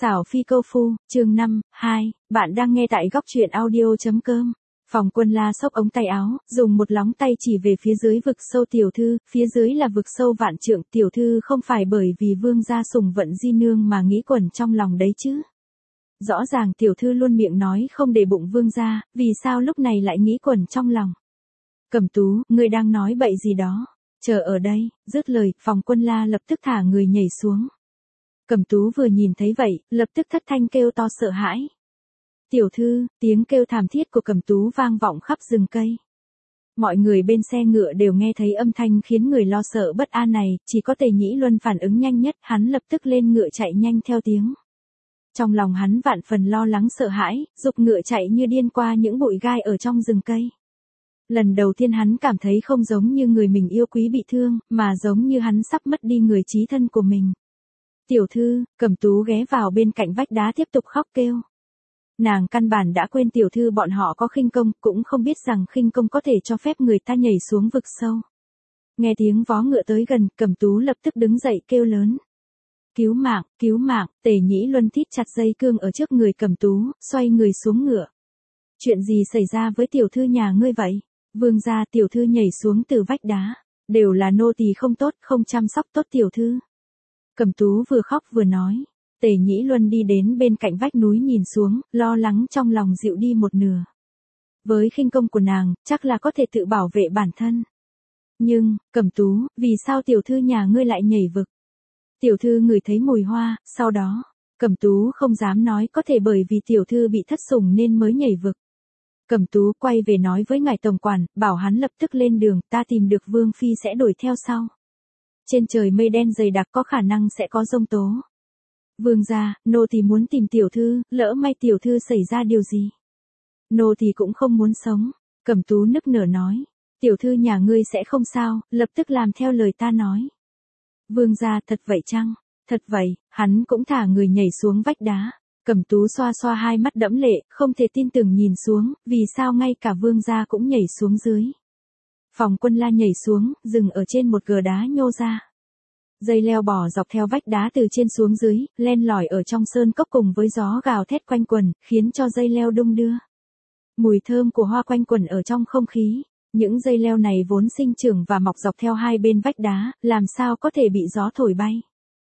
Xảo Phi Câu Phu, chương 5, 2, bạn đang nghe tại góc truyện audio.com. Phòng Quân La xốc ống tay áo, dùng một lóng tay chỉ về phía dưới vực sâu tiểu thư, phía dưới là vực sâu vạn trượng, tiểu thư không phải bởi vì vương gia sủng vận di nương mà nghĩ quẩn trong lòng đấy chứ. Rõ ràng tiểu thư luôn miệng nói không để bụng vương gia, vì sao lúc này lại nghĩ quẩn trong lòng. Cẩm Tú, ngươi đang nói bậy gì đó, chờ ở đây, dứt lời, Phòng Quân La lập tức thả người nhảy xuống. Cẩm Tú vừa nhìn thấy vậy, lập tức thất thanh kêu to sợ hãi. Tiểu thư, tiếng kêu thảm thiết của Cẩm Tú vang vọng khắp rừng cây. Mọi người bên xe ngựa đều nghe thấy âm thanh khiến người lo sợ bất an này, chỉ có Tề Nhĩ Luân phản ứng nhanh nhất, hắn lập tức lên ngựa chạy nhanh theo tiếng. Trong lòng hắn vạn phần lo lắng sợ hãi, giục ngựa chạy như điên qua những bụi gai ở trong rừng cây. Lần đầu tiên hắn cảm thấy không giống như người mình yêu quý bị thương, mà giống như hắn sắp mất đi người chí thân của mình. Tiểu thư, Cẩm Tú ghé vào bên cạnh vách đá tiếp tục khóc kêu. Nàng căn bản đã quên tiểu thư bọn họ có khinh công, cũng không biết rằng khinh công có thể cho phép người ta nhảy xuống vực sâu. Nghe tiếng vó ngựa tới gần, Cẩm Tú lập tức đứng dậy kêu lớn. Cứu mạng, Tề Nhĩ Luân thít chặt dây cương ở trước người Cẩm Tú, xoay người xuống ngựa. Chuyện gì xảy ra với tiểu thư nhà ngươi vậy? Vương gia, tiểu thư nhảy xuống từ vách đá. Đều là nô tỳ không tốt, không chăm sóc tốt tiểu thư. Cẩm Tú vừa khóc vừa nói. Tề Nhĩ Luân đi đến bên cạnh vách núi nhìn xuống, lo lắng trong lòng dịu đi một nửa. Với khinh công của nàng, chắc là có thể tự bảo vệ bản thân. Nhưng, Cẩm Tú, vì sao tiểu thư nhà ngươi lại nhảy vực? Tiểu thư ngửi thấy mùi hoa, sau đó, Cẩm Tú không dám nói có thể bởi vì tiểu thư bị thất sủng nên mới nhảy vực. Cẩm Tú quay về nói với ngài tổng quản, bảo hắn lập tức lên đường, ta tìm được Vương Phi sẽ đuổi theo sau. Trên trời mây đen dày đặc có khả năng sẽ có giông tố. Vương gia, nô tỳ muốn tìm tiểu thư, lỡ may tiểu thư xảy ra điều gì. Nô tỳ cũng không muốn sống. Cẩm Tú nức nở nói. Tiểu thư nhà ngươi sẽ không sao, lập tức làm theo lời ta nói. Vương gia, thật vậy chăng? Thật vậy, hắn cũng thả người nhảy xuống vách đá. Cẩm Tú xoa xoa hai mắt đẫm lệ, không thể tin tưởng nhìn xuống, vì sao ngay cả vương gia cũng nhảy xuống dưới. Phòng Quân La nhảy xuống, dừng ở trên một gờ đá nhô ra. Dây leo bò dọc theo vách đá từ trên xuống dưới, len lỏi ở trong sơn cốc cùng với gió gào thét quanh quần, khiến cho dây leo đung đưa. Mùi thơm của hoa quanh quẩn ở trong không khí. Những dây leo này vốn sinh trưởng và mọc dọc theo hai bên vách đá, làm sao có thể bị gió thổi bay.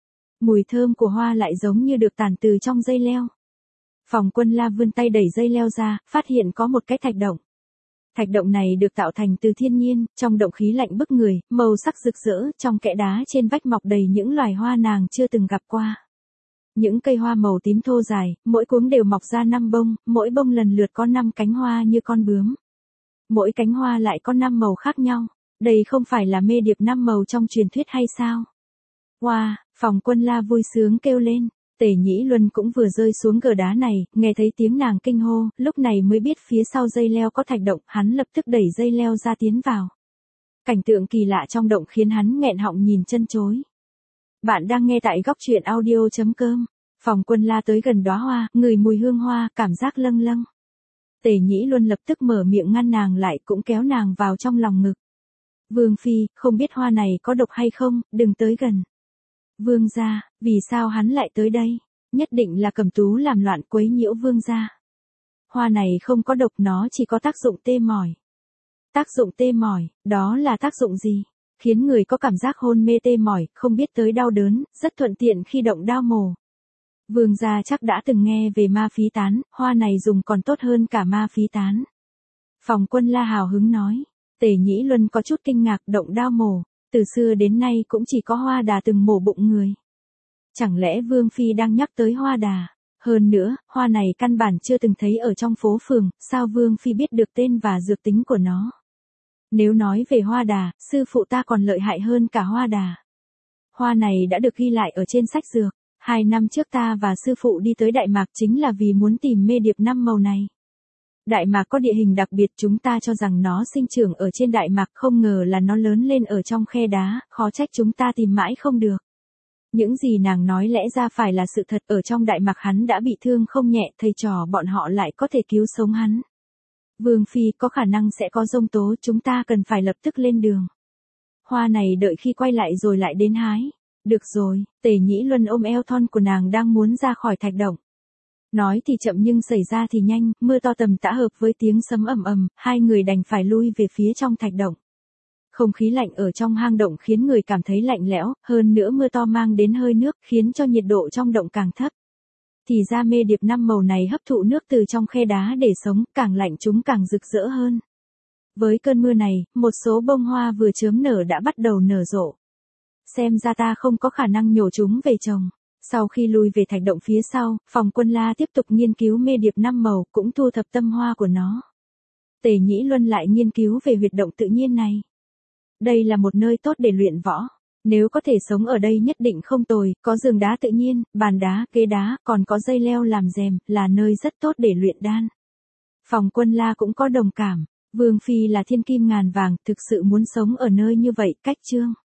Mùi thơm của hoa lại giống như được tản từ trong dây leo. Phòng Quân La vươn tay đẩy dây leo ra, phát hiện có một cái thạch động. Thạch động này được tạo thành từ thiên nhiên, trong động khí lạnh bức người, màu sắc rực rỡ, trong kẽ đá trên vách mọc đầy những loài hoa nàng chưa từng gặp qua. Những cây hoa màu tím thô dài, mỗi cuống đều mọc ra 5 bông, mỗi bông lần lượt có 5 cánh hoa như con bướm. Mỗi cánh hoa lại có 5 màu khác nhau. Đây không phải là mê điệp 5 màu trong truyền thuyết hay sao? Wow, Phòng Quân La vui sướng kêu lên. Tề Nhĩ Luân cũng vừa rơi xuống gờ đá này, nghe thấy tiếng nàng kinh hô, lúc này mới biết phía sau dây leo có thạch động, hắn lập tức đẩy dây leo ra tiến vào. Cảnh tượng kỳ lạ trong động khiến hắn nghẹn họng nhìn chân chối. Bạn đang nghe tại góc truyện audio.com. Phòng Quân La tới gần đóa hoa, ngửi mùi hương hoa, cảm giác lâng lâng. Tề Nhĩ Luân lập tức mở miệng ngăn nàng lại, cũng kéo nàng vào trong lòng ngực. Vương Phi, không biết hoa này có độc hay không, đừng tới gần. Vương gia, vì sao hắn lại tới đây? Nhất định là Cẩm Tú làm loạn quấy nhiễu vương gia. Hoa này không có độc, nó chỉ có tác dụng tê mỏi. Tác dụng tê mỏi, đó là tác dụng gì? Khiến người có cảm giác hôn mê tê mỏi, không biết tới đau đớn, rất thuận tiện khi động đao mổ. Vương gia chắc đã từng nghe về ma phí tán, hoa này dùng còn tốt hơn cả ma phí tán. Phòng Quân La hào hứng nói. Tề Nhĩ Luân có chút kinh ngạc, động đao mổ. Từ xưa đến nay cũng chỉ có Hoa Đà từng mổ bụng người. Chẳng lẽ Vương Phi đang nhắc tới Hoa Đà? Hơn nữa, hoa này căn bản chưa từng thấy ở trong phố phường, sao Vương Phi biết được tên và dược tính của nó? Nếu nói về Hoa Đà, sư phụ ta còn lợi hại hơn cả Hoa Đà. Hoa này đã được ghi lại ở trên sách dược. 2 năm trước ta và sư phụ đi tới Đại Mạc chính là vì muốn tìm mê điệp 5 màu này. Đại Mạc có địa hình đặc biệt, chúng ta cho rằng nó sinh trưởng ở trên Đại Mạc, không ngờ là nó lớn lên ở trong khe đá, khó trách chúng ta tìm mãi không được. Những gì nàng nói lẽ ra phải là sự thật, ở trong Đại Mạc hắn đã bị thương không nhẹ, thầy trò bọn họ lại có thể cứu sống hắn. Vương Phi, có khả năng sẽ có giông tố, chúng ta cần phải lập tức lên đường. Hoa này đợi khi quay lại rồi lại đến hái. Được rồi, Tề Nhĩ Luân ôm eo thon của nàng đang muốn ra khỏi thạch động. Nói thì chậm nhưng xảy ra thì nhanh, mưa to tầm tã hợp với tiếng sấm ầm ầm, hai người đành phải lui về phía trong thạch động. Không khí lạnh ở trong hang động khiến người cảm thấy lạnh lẽo, hơn nữa mưa to mang đến hơi nước khiến cho nhiệt độ trong động càng thấp. Thì ra mê điệp 5 màu này hấp thụ nước từ trong khe đá để sống, càng lạnh chúng càng rực rỡ hơn. Với cơn mưa này, một số bông hoa vừa chớm nở đã bắt đầu nở rộ. Xem ra ta không có khả năng nhổ chúng về trồng. Sau khi lui về thạch động phía sau, Phòng Quân La tiếp tục nghiên cứu mê điệp 5 màu, cũng thu thập tâm hoa của nó. Tề Nhĩ Luân lại nghiên cứu về huyệt động tự nhiên này. Đây là một nơi tốt để luyện võ. Nếu có thể sống ở đây nhất định không tồi, có giường đá tự nhiên, bàn đá, ghế đá, còn có dây leo làm rèm, là nơi rất tốt để luyện đan. Phòng Quân La cũng có đồng cảm. Vương Phi là thiên kim ngàn vàng, thực sự muốn sống ở nơi như vậy, cách chương.